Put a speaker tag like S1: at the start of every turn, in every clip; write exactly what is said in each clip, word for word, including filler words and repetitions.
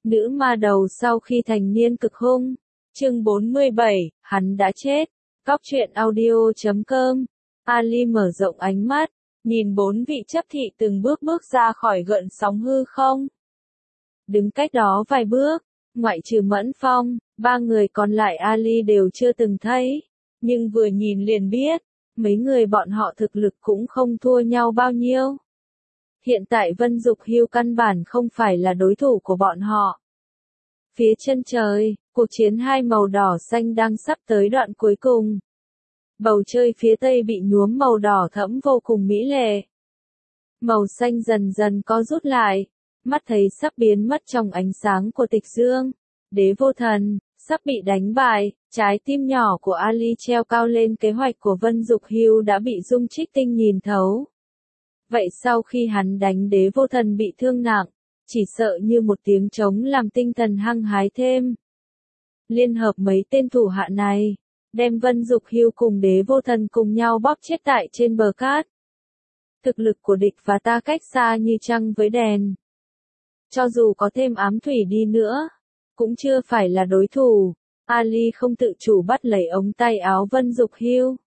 S1: Nữ ma đầu sau khi thành niên cực hung. Chương bốn mươi bảy, hắn đã chết. Góc truyện audio chấm com. Ali mở rộng ánh mắt, nhìn bốn vị chấp thị từng bước bước ra khỏi gợn sóng hư không. Đứng cách đó vài bước, ngoại trừ Mẫn Phong, ba người còn lại Ali đều chưa từng thấy, nhưng vừa nhìn liền biết, mấy người bọn họ thực lực cũng không thua nhau bao nhiêu. Hiện tại Vân Dục Hưu căn bản không phải là đối thủ của bọn họ. Phía chân trời, cuộc chiến hai màu đỏ xanh đang sắp tới đoạn cuối cùng. Bầu trời phía tây bị nhuốm màu đỏ thẫm vô cùng mỹ lệ. Màu xanh dần dần co rút lại, mắt thấy sắp biến mất trong ánh sáng của tịch dương. Đế vô thần, sắp bị đánh bại, trái tim nhỏ của Ali treo cao lên kế hoạch của Vân Dục Hưu đã bị Dung Trích Tinh nhìn thấu. Vậy sau khi hắn đánh đế vô thần bị thương nặng, chỉ sợ như một tiếng trống làm tinh thần hăng hái thêm. Liên hợp mấy tên thủ hạ này, đem Vân Dục Hưu cùng đế vô thần cùng nhau bóp chết tại trên bờ cát. Thực lực của địch và ta cách xa như trăng với đèn. Cho dù có thêm ám thủy đi nữa, cũng chưa phải là đối thủ. Ali không tự chủ bắt lấy ống tay áo Vân Dục Hưu.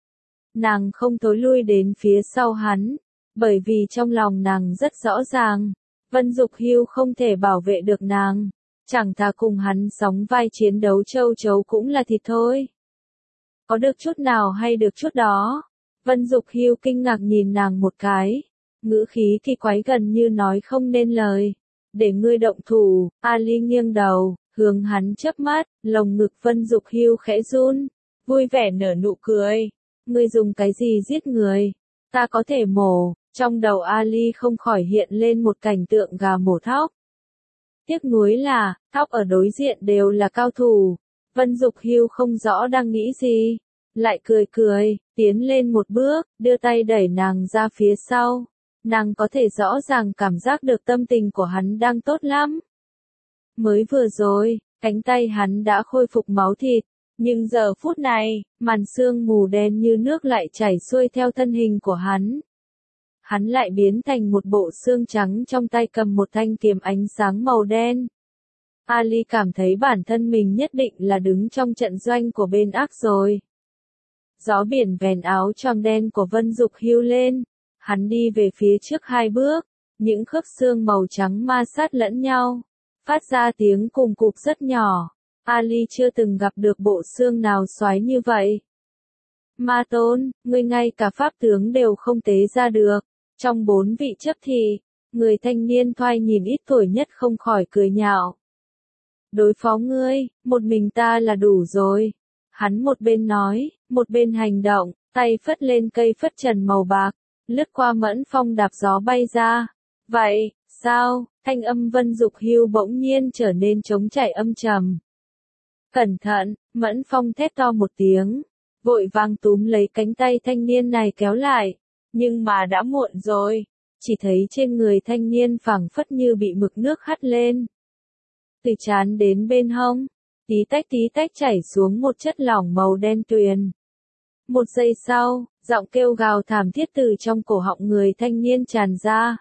S1: Nàng không thối lui đến phía sau hắn, bởi vì trong lòng nàng rất rõ ràng, Vân Dục Hưu không thể bảo vệ được nàng, chẳng thà cùng hắn sóng vai chiến đấu châu chấu cũng là thịt thôi. Có được chút nào hay được chút đó? Vân Dục Hưu kinh ngạc nhìn nàng một cái, ngữ khí kỳ quái gần như nói không nên lời. Để ngươi động thủ. Ali nghiêng đầu, hướng hắn chớp mắt, lồng ngực Vân Dục Hưu khẽ run, vui vẻ nở nụ cười. Ngươi dùng cái gì giết người? Ta có thể mổ. Trong đầu Ali không khỏi hiện lên một cảnh tượng gà mổ thóc. Tiếc nuối là, thóc ở đối diện đều là cao thủ. Vân Dục Hưu không rõ đang nghĩ gì, lại cười cười, tiến lên một bước, đưa tay đẩy nàng ra phía sau. Nàng có thể rõ ràng cảm giác được tâm tình của hắn đang tốt lắm. Mới vừa rồi, cánh tay hắn đã khôi phục máu thịt, nhưng giờ phút này, màn sương mù đen như nước lại chảy xuôi theo thân hình của hắn. Hắn lại biến thành một bộ xương trắng trong tay cầm một thanh kiếm ánh sáng màu đen. Ali cảm thấy bản thân mình nhất định là đứng trong trận doanh của bên ác rồi. Gió biển vèn áo choàng đen của Vân Dục Hưu lên. Hắn đi về phía trước hai bước, những khớp xương màu trắng ma sát lẫn nhau, phát ra tiếng cùng cục rất nhỏ. Ali chưa từng gặp được bộ xương nào xoáy như vậy. Ma Tôn, ngươi ngay cả pháp tướng đều không tế ra được. Trong bốn vị chấp thị, người thanh niên thoai nhìn ít tuổi nhất không khỏi cười nhạo. Đối phó ngươi, một mình ta là đủ rồi. Hắn một bên nói, một bên hành động, tay phất lên cây phất trần màu bạc. Lướt qua Mẫn Phong đạp gió bay ra. Vậy, sao? Thanh âm Vân Dục Hưu bỗng nhiên trở nên trống chảy âm trầm. Cẩn thận, Mẫn Phong thét to một tiếng, vội vàng túm lấy cánh tay thanh niên này kéo lại, nhưng mà đã muộn rồi, chỉ thấy trên người thanh niên phảng phất như bị mực nước hắt lên. Từ trán đến bên hông, tí tách tí tách chảy xuống một chất lỏng màu đen tuyền. Một giây sau, giọng kêu gào thảm thiết từ trong cổ họng người thanh niên tràn ra.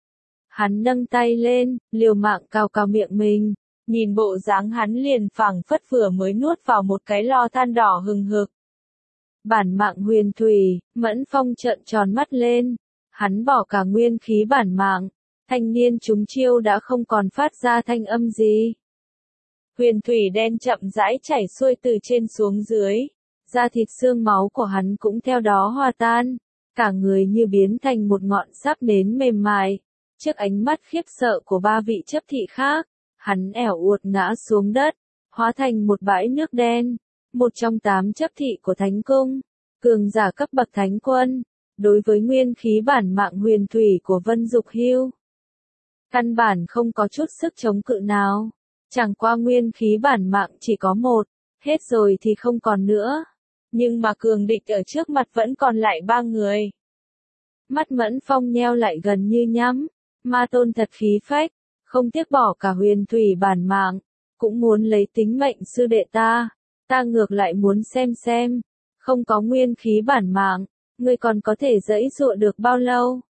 S1: Hắn nâng tay lên, liều mạng cào cào miệng mình, nhìn bộ dáng hắn liền phảng phất vừa mới nuốt vào một cái lò than đỏ hừng hực. Bản mạng huyền thủy, Mẫn Phong trợn tròn mắt lên, hắn bỏ cả nguyên khí bản mạng, thanh niên trúng chiêu đã không còn phát ra thanh âm gì. Huyền thủy đen chậm rãi chảy xuôi từ trên xuống dưới. Da thịt xương máu của hắn cũng theo đó hòa tan, cả người như biến thành một ngọn sáp nến mềm mại. Trước ánh mắt khiếp sợ của ba vị chấp thị khác, hắn ẻo uột ngã xuống đất, hóa thành một bãi nước đen. Một trong tám chấp thị của Thánh Cung, cường giả cấp bậc Thánh Quân, đối với nguyên khí bản mạng huyền thủy của Vân Dục Hưu, căn bản không có chút sức chống cự nào. Chẳng qua nguyên khí bản mạng chỉ có một, hết rồi thì không còn nữa. Nhưng mà cường địch ở trước mặt vẫn còn lại ba người. Mắt Mẫn Phong nheo lại gần như nhắm. Ma Tôn thật khí phách, không tiếc bỏ cả huyền thủy bản mạng, cũng muốn lấy tính mệnh sư đệ ta. Ta ngược lại muốn xem xem, không có nguyên khí bản mạng, ngươi còn có thể giãy giụa được bao lâu?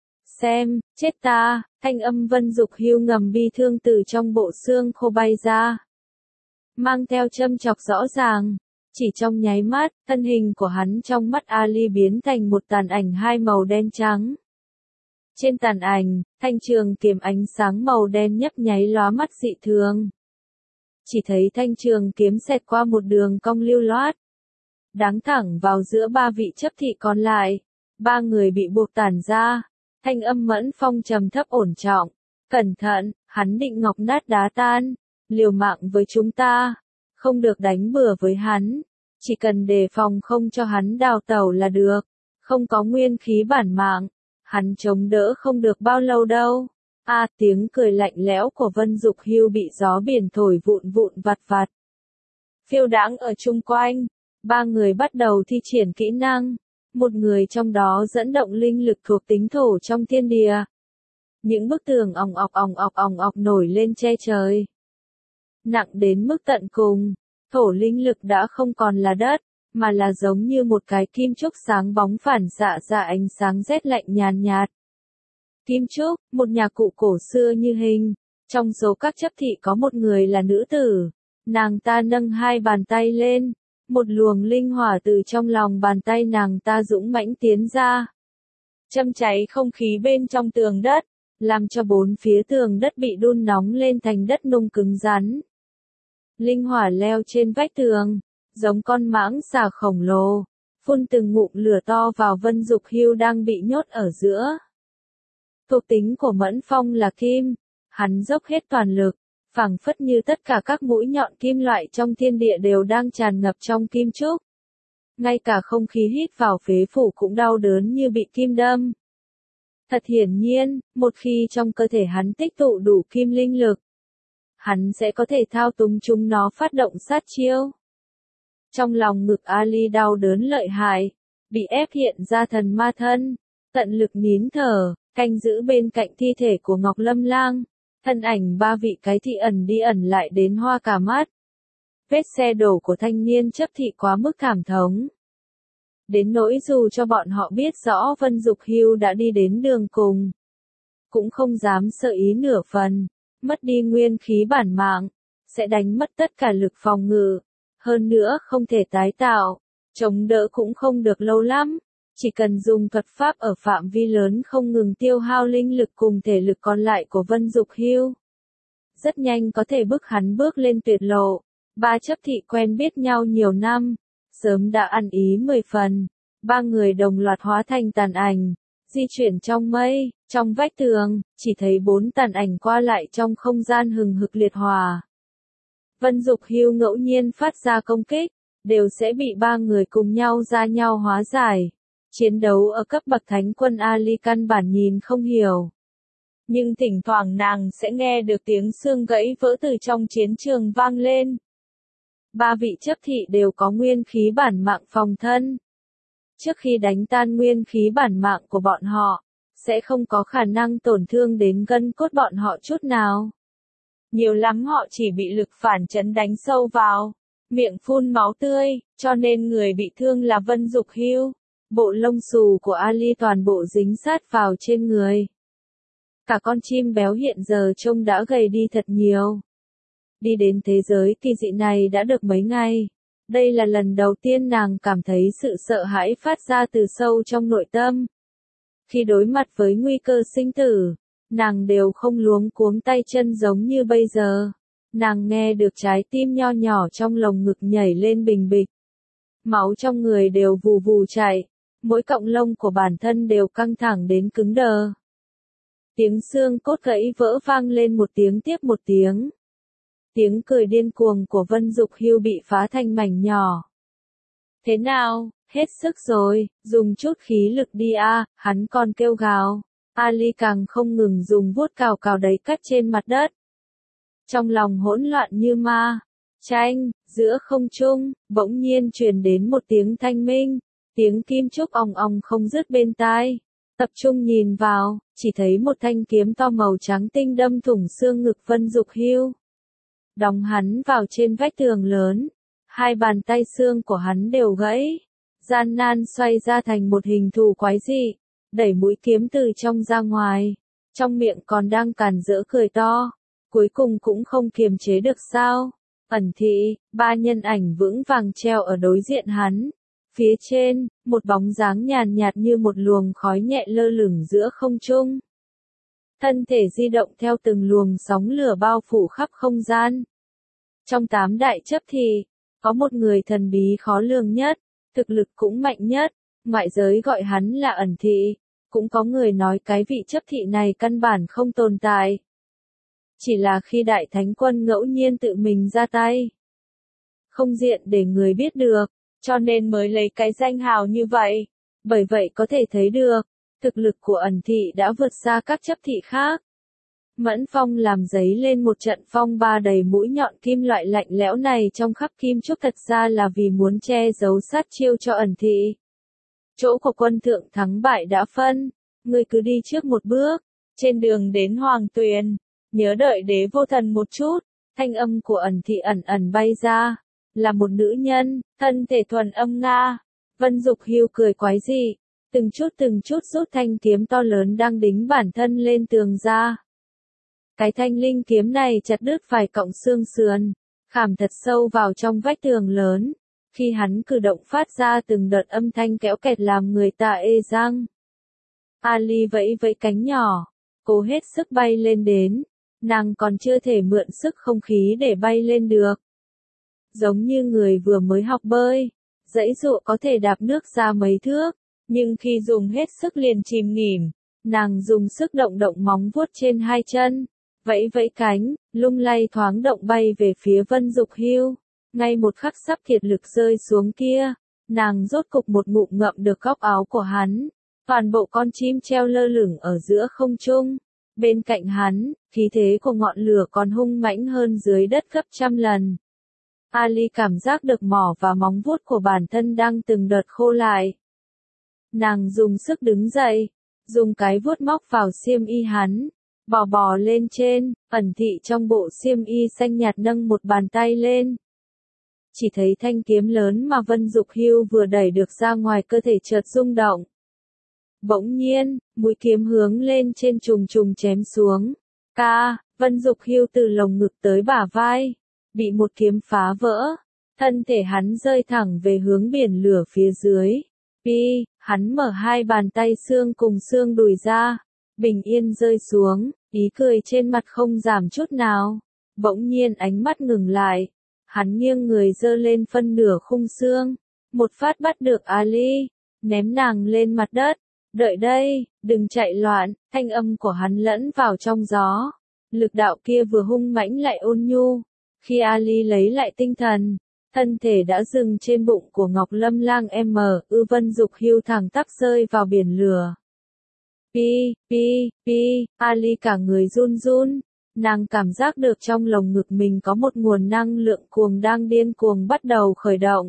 S1: xem, chết ta, thanh âm Vân Dục Hưu ngầm bi thương từ trong bộ xương khô bay ra. Mang theo châm chọc rõ ràng, chỉ trong nháy mắt, thân hình của hắn trong mắt Ali biến thành một tàn ảnh hai màu đen trắng. Trên tàn ảnh, thanh trường kiếm ánh sáng màu đen nhấp nháy lóa mắt dị thường. Chỉ thấy thanh trường kiếm xẹt qua một đường cong lưu loát, đáng thẳng vào giữa ba vị chấp thị còn lại. Ba người bị buộc tản ra, thanh âm Mẫn Phong trầm thấp ổn trọng. Cẩn thận, hắn định ngọc nát đá tan, liều mạng với chúng ta, không được đánh bừa với hắn, chỉ cần đề phòng không cho hắn đào tẩu là được, không có nguyên khí bản mạng, hắn chống đỡ không được bao lâu đâu. A à, tiếng cười lạnh lẽo của Vân Dục Hưu bị gió biển thổi vụn vụn vặt vặt. Phiêu đãng ở chung quanh, ba người bắt đầu thi triển kỹ năng. Một người trong đó dẫn động linh lực thuộc tính thổ trong thiên địa. Những bức tường òng ọc òng ọc òng ọc nổi lên che trời. Nặng đến mức tận cùng, thổ linh lực đã không còn là đất, mà là giống như một cái kim trúc sáng bóng phản xạ ra ánh sáng rét lạnh nhàn nhạt. Kim trúc, một nhà cụ cổ xưa như hình, trong số các chấp thị có một người là nữ tử, nàng ta nâng hai bàn tay lên. Một luồng linh hỏa từ trong lòng bàn tay nàng ta dũng mãnh tiến ra. Châm cháy không khí bên trong tường đất, làm cho bốn phía tường đất bị đun nóng lên thành đất nung cứng rắn. Linh hỏa leo trên vách tường, giống con mãng xà khổng lồ, phun từng ngụm lửa to vào Vân Dục Hưu đang bị nhốt ở giữa. Thuộc tính của Mẫn Phong là kim, hắn dốc hết toàn lực. Phảng phất như tất cả các mũi nhọn kim loại trong thiên địa đều đang tràn ngập trong kim trúc. Ngay cả không khí hít vào phế phủ cũng đau đớn như bị kim đâm. Thật hiển nhiên, một khi trong cơ thể hắn tích tụ đủ kim linh lực, hắn sẽ có thể thao túng chúng nó phát động sát chiêu. Trong lòng ngực Ali đau đớn lợi hại, bị ép hiện ra thần ma thân, tận lực nín thở, canh giữ bên cạnh thi thể của Ngọc Lâm Lang. Thân ảnh ba vị cái thị ẩn đi ẩn lại đến hoa cả mắt. Vết xe đổ của thanh niên chấp thị quá mức thảm thống. Đến nỗi dù cho bọn họ biết rõ Vân Dục Hưu đã đi đến đường cùng, cũng không dám sợ ý nửa phần, mất đi nguyên khí bản mạng, sẽ đánh mất tất cả lực phòng ngự, hơn nữa không thể tái tạo, chống đỡ cũng không được lâu lắm. Chỉ cần dùng thuật pháp ở phạm vi lớn không ngừng tiêu hao linh lực cùng thể lực còn lại của Vân Dục Hưu, rất nhanh có thể bức hắn bước lên tuyệt lộ. Ba chấp thị quen biết nhau nhiều năm, sớm đã ăn ý mười phần. Ba người đồng loạt hóa thành tàn ảnh, di chuyển trong mây, trong vách tường, chỉ thấy bốn tàn ảnh qua lại trong không gian hừng hực liệt hỏa. Vân Dục Hưu ngẫu nhiên phát ra công kích, đều sẽ bị ba người cùng nhau ra nhau hóa giải. Chiến đấu ở cấp bậc thánh quân Ali căn bản nhìn không hiểu. Nhưng thỉnh thoảng nàng sẽ nghe được tiếng xương gãy vỡ từ trong chiến trường vang lên. Ba vị chấp thị đều có nguyên khí bản mạng phòng thân. Trước khi đánh tan nguyên khí bản mạng của bọn họ, sẽ không có khả năng tổn thương đến gân cốt bọn họ chút nào. Nhiều lắm họ chỉ bị lực phản chấn đánh sâu vào, miệng phun máu tươi, cho nên người bị thương là Vân Dục Hưu. Bộ lông xù của Ali toàn bộ dính sát vào trên người. Cả con chim béo hiện giờ trông đã gầy đi thật nhiều. Đi đến thế giới kỳ dị này đã được mấy ngày. Đây là lần đầu tiên nàng cảm thấy sự sợ hãi phát ra từ sâu trong nội tâm. Khi đối mặt với nguy cơ sinh tử, nàng đều không luống cuống tay chân giống như bây giờ. Nàng nghe được trái tim nho nhỏ trong lồng ngực nhảy lên bình bịch. Máu trong người đều vù vù chảy. Mỗi cọng lông của bản thân đều căng thẳng đến cứng đờ. Tiếng xương cốt gãy vỡ vang lên một tiếng tiếp một tiếng. Tiếng cười điên cuồng của Vân Dục Hưu bị phá thành mảnh nhỏ. Thế nào, hết sức rồi, dùng chút khí lực đi a, à, hắn còn kêu gào. Ali càng không ngừng dùng vuốt cào cào đầy cắt trên mặt đất. Trong lòng hỗn loạn như ma, tranh, giữa không trung, bỗng nhiên truyền đến một tiếng thanh minh. Tiếng kim trúc ong ong không dứt bên tai. Tập trung nhìn vào, chỉ thấy một thanh kiếm to màu trắng tinh đâm thủng xương ngực Vân Dục Hưu. Đóng hắn vào trên vách tường lớn. Hai bàn tay xương của hắn đều gãy. Gian nan xoay ra thành một hình thù quái dị. đẩy mũi kiếm từ trong ra ngoài, trong miệng còn đang càn rỡ cười to, cuối cùng cũng không kiềm chế được sao. Ẩn thị, ba nhân ảnh vững vàng treo ở đối diện hắn. Phía trên, một bóng dáng nhàn nhạt như một luồng khói nhẹ lơ lửng giữa không trung. Thân thể di động theo từng luồng sóng lửa bao phủ khắp không gian. Trong tám đại chấp thì, có một người thần bí khó lường nhất, thực lực cũng mạnh nhất, ngoại giới gọi hắn là ẩn thị, cũng có người nói cái vị chấp thị này căn bản không tồn tại. Chỉ là khi đại thánh quân ngẫu nhiên tự mình ra tay, không diện để người biết được, cho nên mới lấy cái danh hào như vậy. Bởi vậy có thể thấy được, thực lực của ẩn thị đã vượt xa các chấp thị khác. Mẫn Phong làm giấy lên một trận phong ba đầy mũi nhọn kim loại lạnh lẽo này trong khắp kim trúc thật ra là vì muốn che giấu sát chiêu cho ẩn thị. Chỗ của quân thượng thắng bại đã phân, ngươi cứ đi trước một bước, trên đường đến Hoàng Tuyền, nhớ đợi đế vô thần một chút. Thanh âm của ẩn thị ẩn ẩn bay ra, là một nữ nhân, thân thể thuần âm nga. Vân Dục Hưu cười quái dị, từng chút từng chút rút thanh kiếm to lớn đang đính bản thân lên tường ra. Cái thanh linh kiếm này chặt đứt vài cọng xương sườn, khảm thật sâu vào trong vách tường lớn. Khi hắn cử động phát ra từng đợt âm thanh kéo kẹt làm người ta ê răng. Ali vẫy vẫy cánh nhỏ, cố hết sức bay lên đến. Nàng còn chưa thể mượn sức không khí để bay lên được. Giống như người vừa mới học bơi, dãy dụa có thể đạp nước ra mấy thước, nhưng khi dùng hết sức liền chìm nghỉm. Nàng dùng sức động động móng vuốt trên hai chân, vẫy vẫy cánh, lung lay thoáng động bay về phía Vân Dục Hưu. Ngay một khắc sắp kiệt lực rơi xuống kia, nàng rốt cục một ngụm ngậm được góc áo của hắn. Toàn bộ con chim treo lơ lửng ở giữa không trung. Bên cạnh hắn, khí thế của ngọn lửa còn hung mãnh hơn dưới đất gấp trăm lần. Ali cảm giác được mỏ và móng vuốt của bản thân đang từng đợt khô lại. Nàng dùng sức đứng dậy, dùng cái vuốt móc vào xiêm y hắn, bò bò lên trên. Ẩn thị trong bộ xiêm y xanh nhạt nâng một bàn tay lên. Chỉ thấy thanh kiếm lớn mà Vân Dục Hưu vừa đẩy được ra ngoài cơ thể chợt rung động. Bỗng nhiên, mũi kiếm hướng lên trên trùng trùng chém xuống. Ca, Vân Dục Hưu từ lồng ngực tới bả vai, bị một kiếm phá vỡ. Thân thể hắn rơi thẳng về hướng biển lửa phía dưới. Pi, hắn mở hai bàn tay xương cùng xương đùi ra, bình yên rơi xuống, ý cười trên mặt không giảm chút nào. Bỗng nhiên ánh mắt ngừng lại, hắn nghiêng người giơ lên phân nửa khung xương, một phát bắt được Ali, ném nàng lên mặt đất. Đợi đây, đừng chạy loạn, thanh âm của hắn lẫn vào trong gió. Lực đạo kia vừa hung mãnh lại ôn nhu. Khi Ali lấy lại tinh thần, thân thể đã dừng trên bụng của Ngọc Lâm Lang M, ư Vân Dục Hưu thẳng tắp rơi vào biển lửa. Pi, pi, pi, Ali cả người run run, nàng cảm giác được trong lồng ngực mình có một nguồn năng lượng cuồng đang điên cuồng bắt đầu khởi động.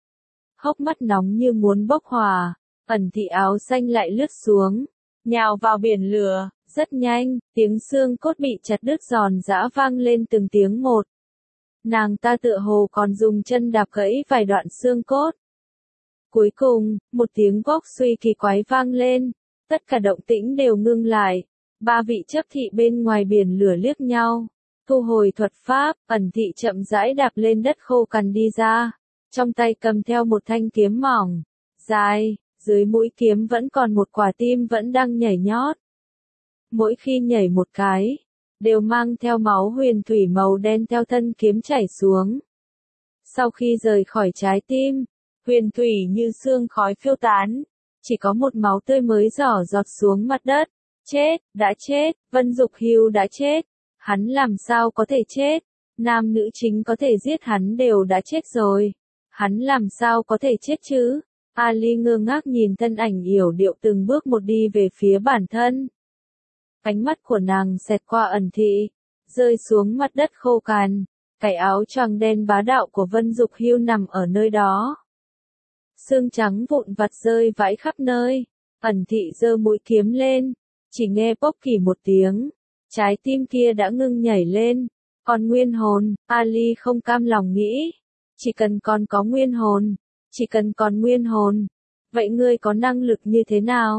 S1: Hốc mắt nóng như muốn bốc hỏa. Ẩn thị áo xanh lại lướt xuống, nhào vào biển lửa, rất nhanh, tiếng xương cốt bị chặt đứt giòn giã vang lên từng tiếng một. Nàng ta tựa hồ còn dùng chân đạp gãy vài đoạn xương cốt. Cuối cùng, một tiếng vốc suy kỳ quái vang lên, tất cả động tĩnh đều ngưng lại. Ba vị chấp thị bên ngoài biển lửa liếc nhau, thu hồi thuật pháp. Ẩn thị chậm rãi đạp lên đất khô cằn đi ra, trong tay cầm theo một thanh kiếm mỏng, dài. Dưới mũi kiếm vẫn còn một quả tim vẫn đang nhảy nhót. Mỗi khi nhảy một cái, đều mang theo máu huyền thủy màu đen theo thân kiếm chảy xuống. Sau khi rời khỏi trái tim, huyền thủy như sương khói phiêu tán, chỉ có một máu tươi mới rỏ giọt xuống mặt đất. Chết, đã chết, Vân Dục Hưu đã chết. Hắn làm sao có thể chết? Nam nữ chính có thể giết hắn đều đã chết rồi. Hắn làm sao có thể chết chứ? Ali ngơ ngác nhìn thân ảnh yểu điệu từng bước một đi về phía bản thân. Ánh mắt của nàng xẹt qua ẩn thị, rơi xuống mặt đất khô cằn, cái áo choàng đen bá đạo của Vân Dục Hưu nằm ở nơi đó. Xương trắng vụn vặt rơi vãi khắp nơi, ẩn thị giơ mũi kiếm lên, chỉ nghe bốc kỳ một tiếng, trái tim kia đã ngưng nhảy lên. Còn nguyên hồn, Ali không cam lòng nghĩ, chỉ cần còn có nguyên hồn. Chỉ cần còn nguyên hồn, vậy ngươi có năng lực như thế nào?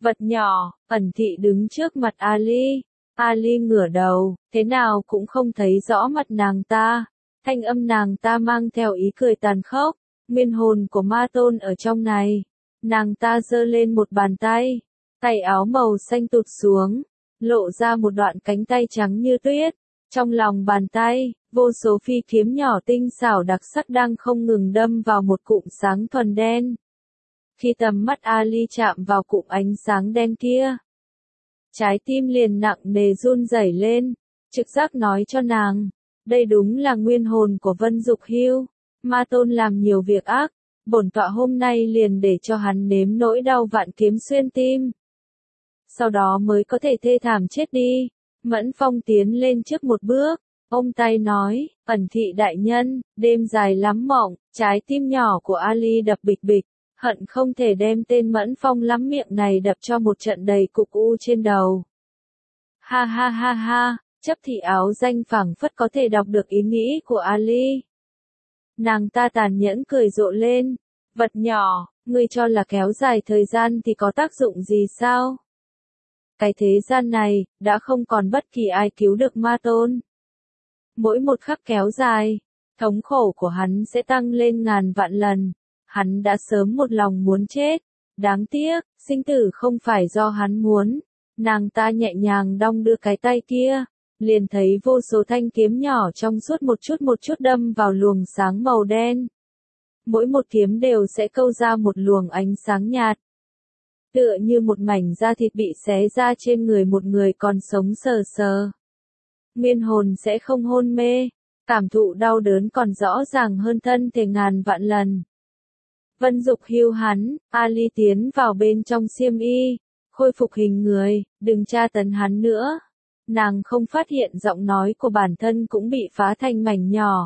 S1: Vật nhỏ, ẩn thị đứng trước mặt Ali. Ali ngửa đầu, thế nào cũng không thấy rõ mặt nàng ta. Thanh âm nàng ta mang theo ý cười tàn khốc. Nguyên hồn của ma tôn ở trong này. Nàng ta giơ lên một bàn tay. Tay áo màu xanh tụt xuống. Lộ ra một đoạn cánh tay trắng như tuyết. Trong lòng bàn tay, vô số phi kiếm nhỏ tinh xảo đặc sắc đang không ngừng đâm vào một cụm sáng thuần đen. Khi tầm mắt Ali chạm vào cụm ánh sáng đen kia, trái tim liền nặng nề run rẩy lên, trực giác nói cho nàng, đây đúng là nguyên hồn của Vân Dục Hưu. Ma tôn làm nhiều việc ác, bổn tọa hôm nay liền để cho hắn nếm nỗi đau vạn kiếm xuyên tim. Sau đó mới có thể thê thảm chết đi. Mẫn Phong tiến lên trước một bước, ôm tay nói, ẩn thị đại nhân, đêm dài lắm mộng, trái tim nhỏ của Ali đập bịch bịch, hận không thể đem tên Mẫn Phong lắm miệng này đập cho một trận đầy cục u trên đầu. Ha ha ha ha, chấp thị áo danh phảng phất có thể đọc được ý nghĩ của Ali. Nàng ta tàn nhẫn cười rộ lên, vật nhỏ, ngươi cho là kéo dài thời gian thì có tác dụng gì sao? Cái thế gian này, đã không còn bất kỳ ai cứu được ma tôn. Mỗi một khắc kéo dài, thống khổ của hắn sẽ tăng lên ngàn vạn lần. Hắn đã sớm một lòng muốn chết. Đáng tiếc, sinh tử không phải do hắn muốn. Nàng ta nhẹ nhàng đong đưa cái tay kia, liền thấy vô số thanh kiếm nhỏ trong suốt một chút một chút đâm vào luồng sáng màu đen. Mỗi một kiếm đều sẽ câu ra một luồng ánh sáng nhạt. Tựa như một mảnh da thịt bị xé ra trên người một người còn sống sờ sờ. Nguyên hồn sẽ không hôn mê, cảm thụ đau đớn còn rõ ràng hơn thân thể ngàn vạn lần. Vân Dục Hưu hắn, Ali tiến vào bên trong xiêm y, khôi phục hình người, đừng tra tấn hắn nữa. Nàng không phát hiện giọng nói của bản thân cũng bị phá thành mảnh nhỏ.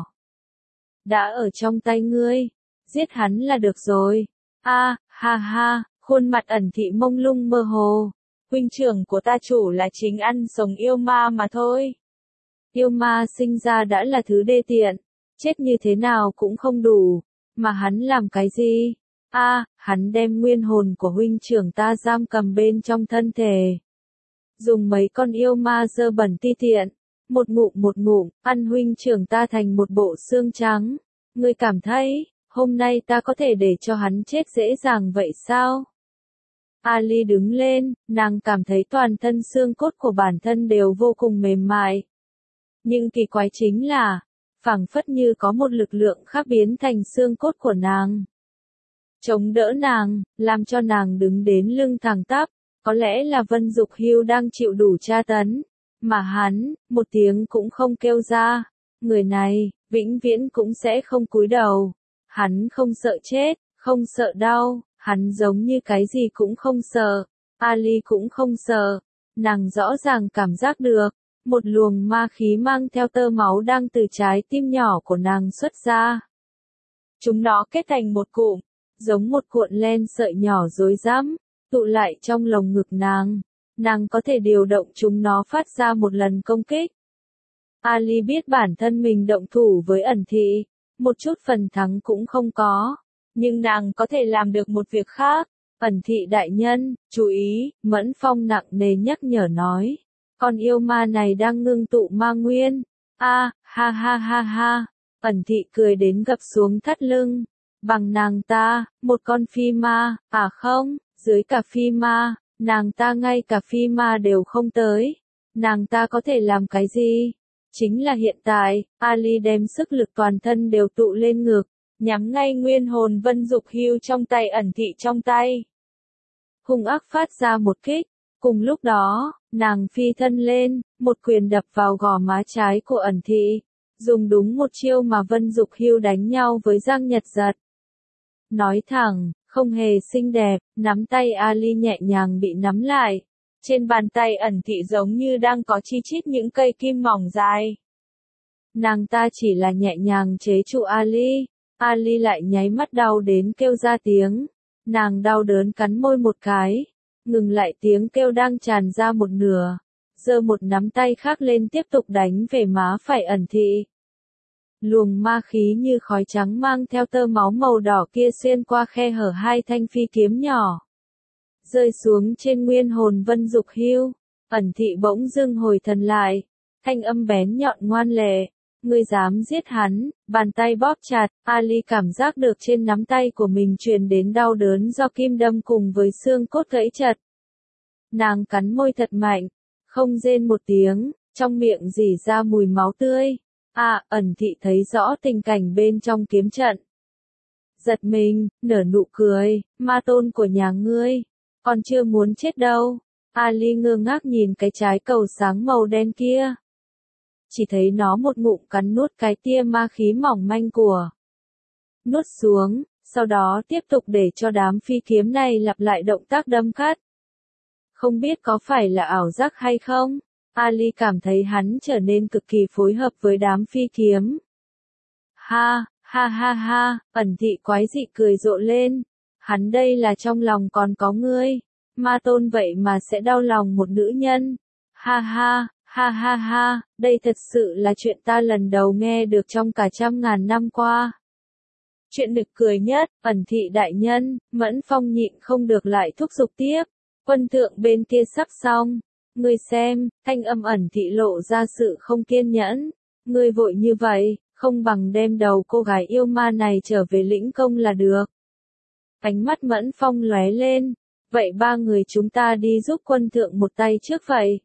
S1: Đã ở trong tay ngươi, giết hắn là được rồi. A, ha ha. Khuôn mặt ẩn thị mông lung mơ hồ. Huynh trưởng của ta chủ là chính ăn sống yêu ma mà thôi. Yêu ma sinh ra đã là thứ đê tiện. Chết như thế nào cũng không đủ. Mà hắn làm cái gì? A, à, hắn đem nguyên hồn của huynh trưởng ta giam cầm bên trong thân thể. Dùng mấy con yêu ma dơ bẩn ti tiện. Một ngụm một ngụm, ăn huynh trưởng ta thành một bộ xương trắng. Ngươi cảm thấy, hôm nay ta có thể để cho hắn chết dễ dàng vậy sao? Ali đứng lên, nàng cảm thấy toàn thân xương cốt của bản thân đều vô cùng mềm mại. Nhưng kỳ quái chính là, phảng phất như có một lực lượng khác biến thành xương cốt của nàng. Chống đỡ nàng, làm cho nàng đứng đến lưng thẳng tắp, có lẽ là Vân Dục Hưu đang chịu đủ tra tấn, mà hắn, một tiếng cũng không kêu ra. Người này, vĩnh viễn cũng sẽ không cúi đầu. Hắn không sợ chết, không sợ đau. Hắn giống như cái gì cũng không sợ, Ali cũng không sợ, nàng rõ ràng cảm giác được, một luồng ma khí mang theo tơ máu đang từ trái tim nhỏ của nàng xuất ra. Chúng nó kết thành một cụm, giống một cuộn len sợi nhỏ rối rắm, tụ lại trong lồng ngực nàng, nàng có thể điều động chúng nó phát ra một lần công kích. Ali biết bản thân mình động thủ với ẩn thị, một chút phần thắng cũng không có. Nhưng nàng có thể làm được một việc khác. Ẩn thị đại nhân, chú ý, Mẫn Phong nặng nề nhắc nhở nói. Con yêu ma này đang ngưng tụ ma nguyên. A, à, ha ha ha ha. Ẩn thị cười đến gập xuống thắt lưng. Bằng nàng ta, một con phi ma, à không, dưới cả phi ma, nàng ta ngay cả phi ma đều không tới. Nàng ta có thể làm cái gì? Chính là hiện tại, Ali đem sức lực toàn thân đều tụ lên ngực. Nhắm ngay nguyên hồn Vân Dục Hưu trong tay ẩn thị trong tay. Hung ác phát ra một kích, cùng lúc đó, nàng phi thân lên, một quyền đập vào gò má trái của ẩn thị, dùng đúng một chiêu mà Vân Dục Hưu đánh nhau với Giang Nhật Giật. Nói thẳng, không hề xinh đẹp, nắm tay Ali nhẹ nhàng bị nắm lại, trên bàn tay ẩn thị giống như đang có chi chít những cây kim mỏng dài. Nàng ta chỉ là nhẹ nhàng chế trụ Ali. Ali lại nháy mắt đau đến kêu ra tiếng. Nàng đau đớn cắn môi một cái, ngừng lại tiếng kêu đang tràn ra một nửa, giơ một nắm tay khác lên tiếp tục đánh về má phải ẩn thị. Luồng ma khí như khói trắng mang theo tơ máu màu đỏ kia xuyên qua khe hở hai thanh phi kiếm nhỏ. rơi xuống trên nguyên hồn Vân Dục Hưu. Ẩn thị bỗng dưng hồi thần lại, thanh âm bén nhọn ngoan lệ, ngươi dám giết hắn, bàn tay bóp chặt, Ali cảm giác được trên nắm tay của mình truyền đến đau đớn do kim đâm cùng với xương cốt gãy chật. Nàng cắn môi thật mạnh, không rên một tiếng, trong miệng rỉ ra mùi máu tươi. À, ẩn thị thấy rõ tình cảnh bên trong kiếm trận. Giật mình, nở nụ cười, ma tôn của nhà ngươi, còn chưa muốn chết đâu. Ali ngơ ngác nhìn cái trái cầu sáng màu đen kia. Chỉ thấy nó một ngụm cắn nuốt cái tia ma khí mỏng manh của. Nuốt xuống, sau đó tiếp tục để cho đám phi kiếm này lặp lại động tác đâm cắt. Không biết có phải là ảo giác hay không, Ali cảm thấy hắn trở nên cực kỳ phối hợp với đám phi kiếm. Ha, ha ha ha, ẩn thị quái dị cười rộ lên. Hắn đây là trong lòng còn có ngươi. Ma tôn vậy mà sẽ đau lòng một nữ nhân. Ha ha, ha ha ha, đây thật sự là chuyện ta lần đầu nghe được trong cả trăm ngàn năm qua. Chuyện nực cười nhất, ẩn thị đại nhân, Mẫn Phong nhịn không được lại thúc giục tiếp. Quân thượng bên kia sắp xong. Ngươi xem, thanh âm ẩn thị lộ ra sự không kiên nhẫn. Ngươi vội như vậy, không bằng đem đầu cô gái yêu ma này trở về lĩnh công là được. Ánh mắt Mẫn Phong lóe lên. Vậy ba người chúng ta đi giúp quân thượng một tay trước vậy.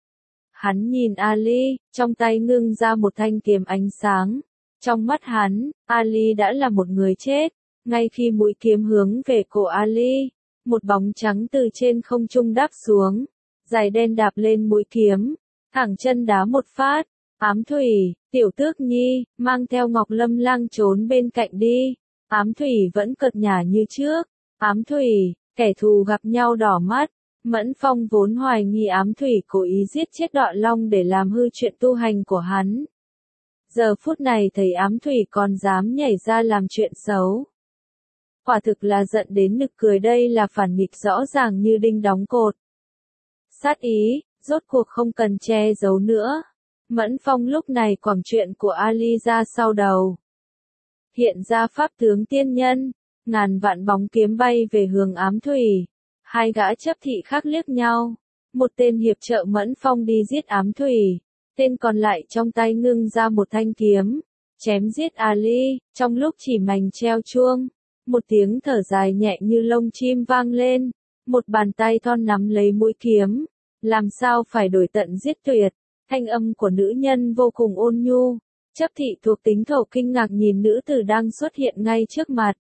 S1: Hắn nhìn Ali, trong tay ngưng ra một thanh kiếm ánh sáng. Trong mắt hắn, Ali đã là một người chết. Ngay khi mũi kiếm hướng về cổ Ali, một bóng trắng từ trên không trung đáp xuống. Giày đen đạp lên mũi kiếm, thẳng chân đá một phát. Ám Thủy, Tiểu Tước Nhi, mang theo Ngọc Lâm Lang trốn bên cạnh đi. Ám Thủy vẫn cợt nhả như trước. Ám Thủy, kẻ thù gặp nhau đỏ mắt. Mẫn Phong vốn hoài nghi Ám Thủy cố ý giết chết Đọa Long để làm hư chuyện tu hành của hắn. Giờ phút này thấy Ám Thủy còn dám nhảy ra làm chuyện xấu. Quả thực là giận đến nực cười, đây là phản nghịch rõ ràng như đinh đóng cột. Sát ý, rốt cuộc không cần che giấu nữa. Mẫn Phong lúc này quẳng chuyện của Ali ra sau đầu. Hiện ra pháp tướng tiên nhân, ngàn vạn bóng kiếm bay về hướng Ám Thủy. Hai gã chấp thị khác liếc nhau. Một tên hiệp trợ Mẫn Phong đi giết Ám Thủy. Tên còn lại trong tay ngưng ra một thanh kiếm. Chém giết Ali, trong lúc chỉ mảnh treo chuông. Một tiếng thở dài nhẹ như lông chim vang lên. Một bàn tay thon nắm lấy mũi kiếm. Làm sao phải đổi tận giết tuyệt. Thanh âm của nữ nhân vô cùng ôn nhu. Chấp thị thuộc tính thổ kinh ngạc nhìn nữ tử đang xuất hiện ngay trước mặt.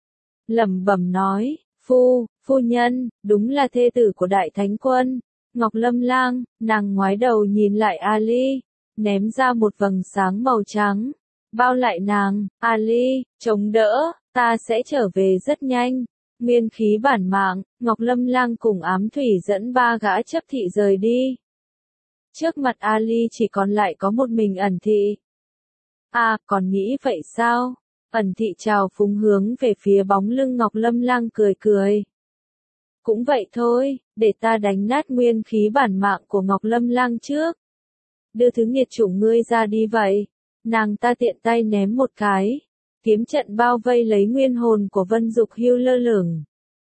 S1: Lẩm bẩm nói, phu, phu nhân, đúng là thê tử của đại thánh quân. Ngọc Lâm Lang, nàng ngoái đầu nhìn lại Ali, ném ra một vầng sáng màu trắng. Bao lại nàng, Ali, chống đỡ, ta sẽ trở về rất nhanh. Nguyên khí bản mạng, Ngọc Lâm Lang cùng Ám Thủy dẫn ba gã chấp thị rời đi. Trước mặt Ali chỉ còn lại có một mình ẩn thị. À, còn nghĩ vậy sao? Ẩn thị chào phúng hướng về phía bóng lưng Ngọc Lâm Lang cười cười. Cũng vậy thôi, để ta đánh nát nguyên khí bản mạng của Ngọc Lâm Lang trước. Đưa thứ nghiệt chủng ngươi ra đi vậy. Nàng ta tiện tay ném một cái. Kiếm trận bao vây lấy nguyên hồn của Vân Dục Hưu lơ lửng.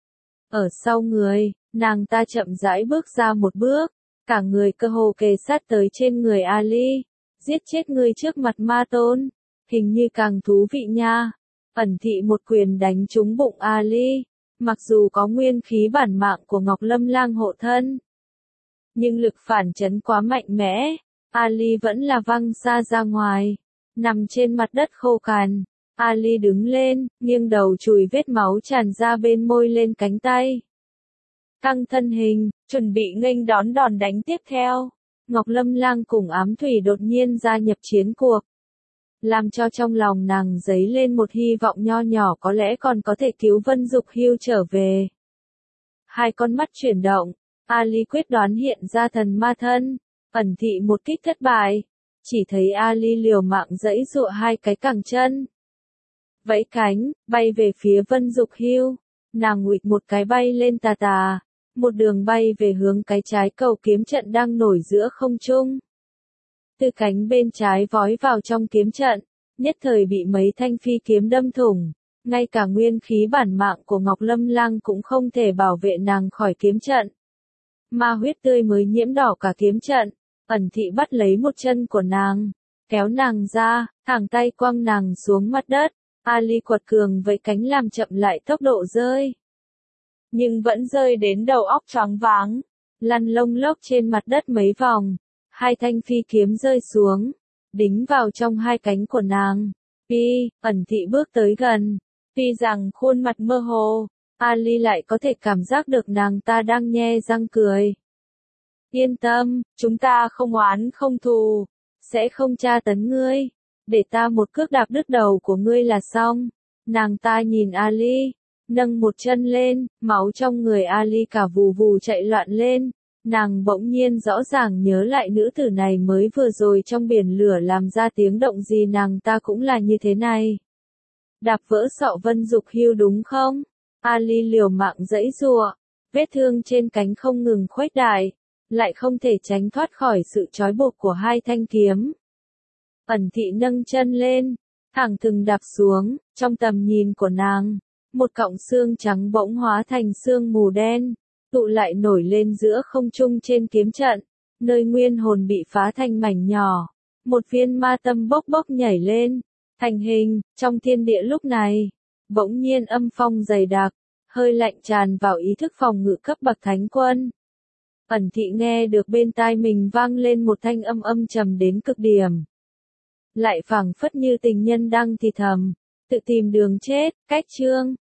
S1: Ở sau người, nàng ta chậm rãi bước ra một bước. Cả người cơ hồ kề sát tới trên người Ali. Giết chết ngươi trước mặt ma tôn. Hình như càng thú vị nha. Ẩn thị một quyền đánh trúng bụng Ali. Mặc dù có nguyên khí bản mạng của Ngọc Lâm Lang hộ thân. Nhưng lực phản chấn quá mạnh mẽ. Ali vẫn là văng xa ra ngoài. Nằm trên mặt đất khô cằn. Ali đứng lên, nghiêng đầu chùi vết máu tràn ra bên môi lên cánh tay. Căng thân hình, chuẩn bị nghênh đón đòn đánh tiếp theo. Ngọc Lâm Lang cùng Ám Thủy đột nhiên gia nhập chiến cuộc. Làm cho trong lòng nàng dấy lên một hy vọng nho nhỏ có lẽ còn có thể cứu Vân Dục Hưu trở về. Hai con mắt chuyển động, Ali quyết đoán hiện ra thần ma thân. Ẩn thị một kích thất bại. Chỉ thấy Ali liều mạng giãy giụa hai cái cẳng chân. Vẫy cánh, bay về phía Vân Dục Hưu. Nàng nguỵch một cái bay lên tà tà. Một đường bay về hướng cái trái cầu kiếm trận đang nổi giữa không trung. Từ cánh bên trái vói vào trong kiếm trận. Nhất thời bị mấy thanh phi kiếm đâm thủng. Ngay cả nguyên khí bản mạng của Ngọc Lâm Lang cũng không thể bảo vệ nàng khỏi kiếm trận. Ma huyết tươi mới nhiễm đỏ cả kiếm trận. Ẩn thị bắt lấy một chân của nàng, kéo nàng ra, thẳng tay quăng nàng xuống mặt đất. Ali quật cường với cánh làm chậm lại tốc độ rơi. Nhưng vẫn rơi đến đầu óc choáng váng, lăn lông lốc trên mặt đất mấy vòng. Hai thanh phi kiếm rơi xuống, đính vào trong hai cánh của nàng. Pi, ẩn thị bước tới gần. Tuy rằng khuôn mặt mơ hồ, Ali lại có thể cảm giác được nàng ta đang nhe răng cười. Yên tâm, chúng ta không oán không thù, sẽ không tra tấn ngươi, để ta một cước đạp đứt đầu của ngươi là xong. Nàng ta nhìn Ali, nâng một chân lên, máu trong người Ali cả vù vù chạy loạn lên. Nàng bỗng nhiên rõ ràng nhớ lại nữ tử này mới vừa rồi trong biển lửa làm ra tiếng động gì, nàng ta cũng là như thế này. Đạp vỡ sọ Vân Dục Hưu đúng không? Ali liều mạng giãy giụa, vết thương trên cánh không ngừng khuếch đại, lại không thể tránh thoát khỏi sự trói buộc của hai thanh kiếm. Ẩn thị nâng chân lên, thẳng thừng đạp xuống, trong tầm nhìn của nàng, một cọng xương trắng bỗng hóa thành sương mù đen, tụ lại nổi lên giữa không trung trên kiếm trận, nơi nguyên hồn bị phá thành mảnh nhỏ. Một viên ma tâm bốc bốc nhảy lên, thành hình, trong thiên địa lúc này, bỗng nhiên âm phong dày đặc, hơi lạnh tràn vào ý thức phòng ngự cấp bậc thánh quân. Ẩn thị nghe được bên tai mình vang lên một thanh âm âm trầm đến cực điểm. Lại phảng phất như tình nhân đang thì thầm, tự tìm đường chết, cách chương.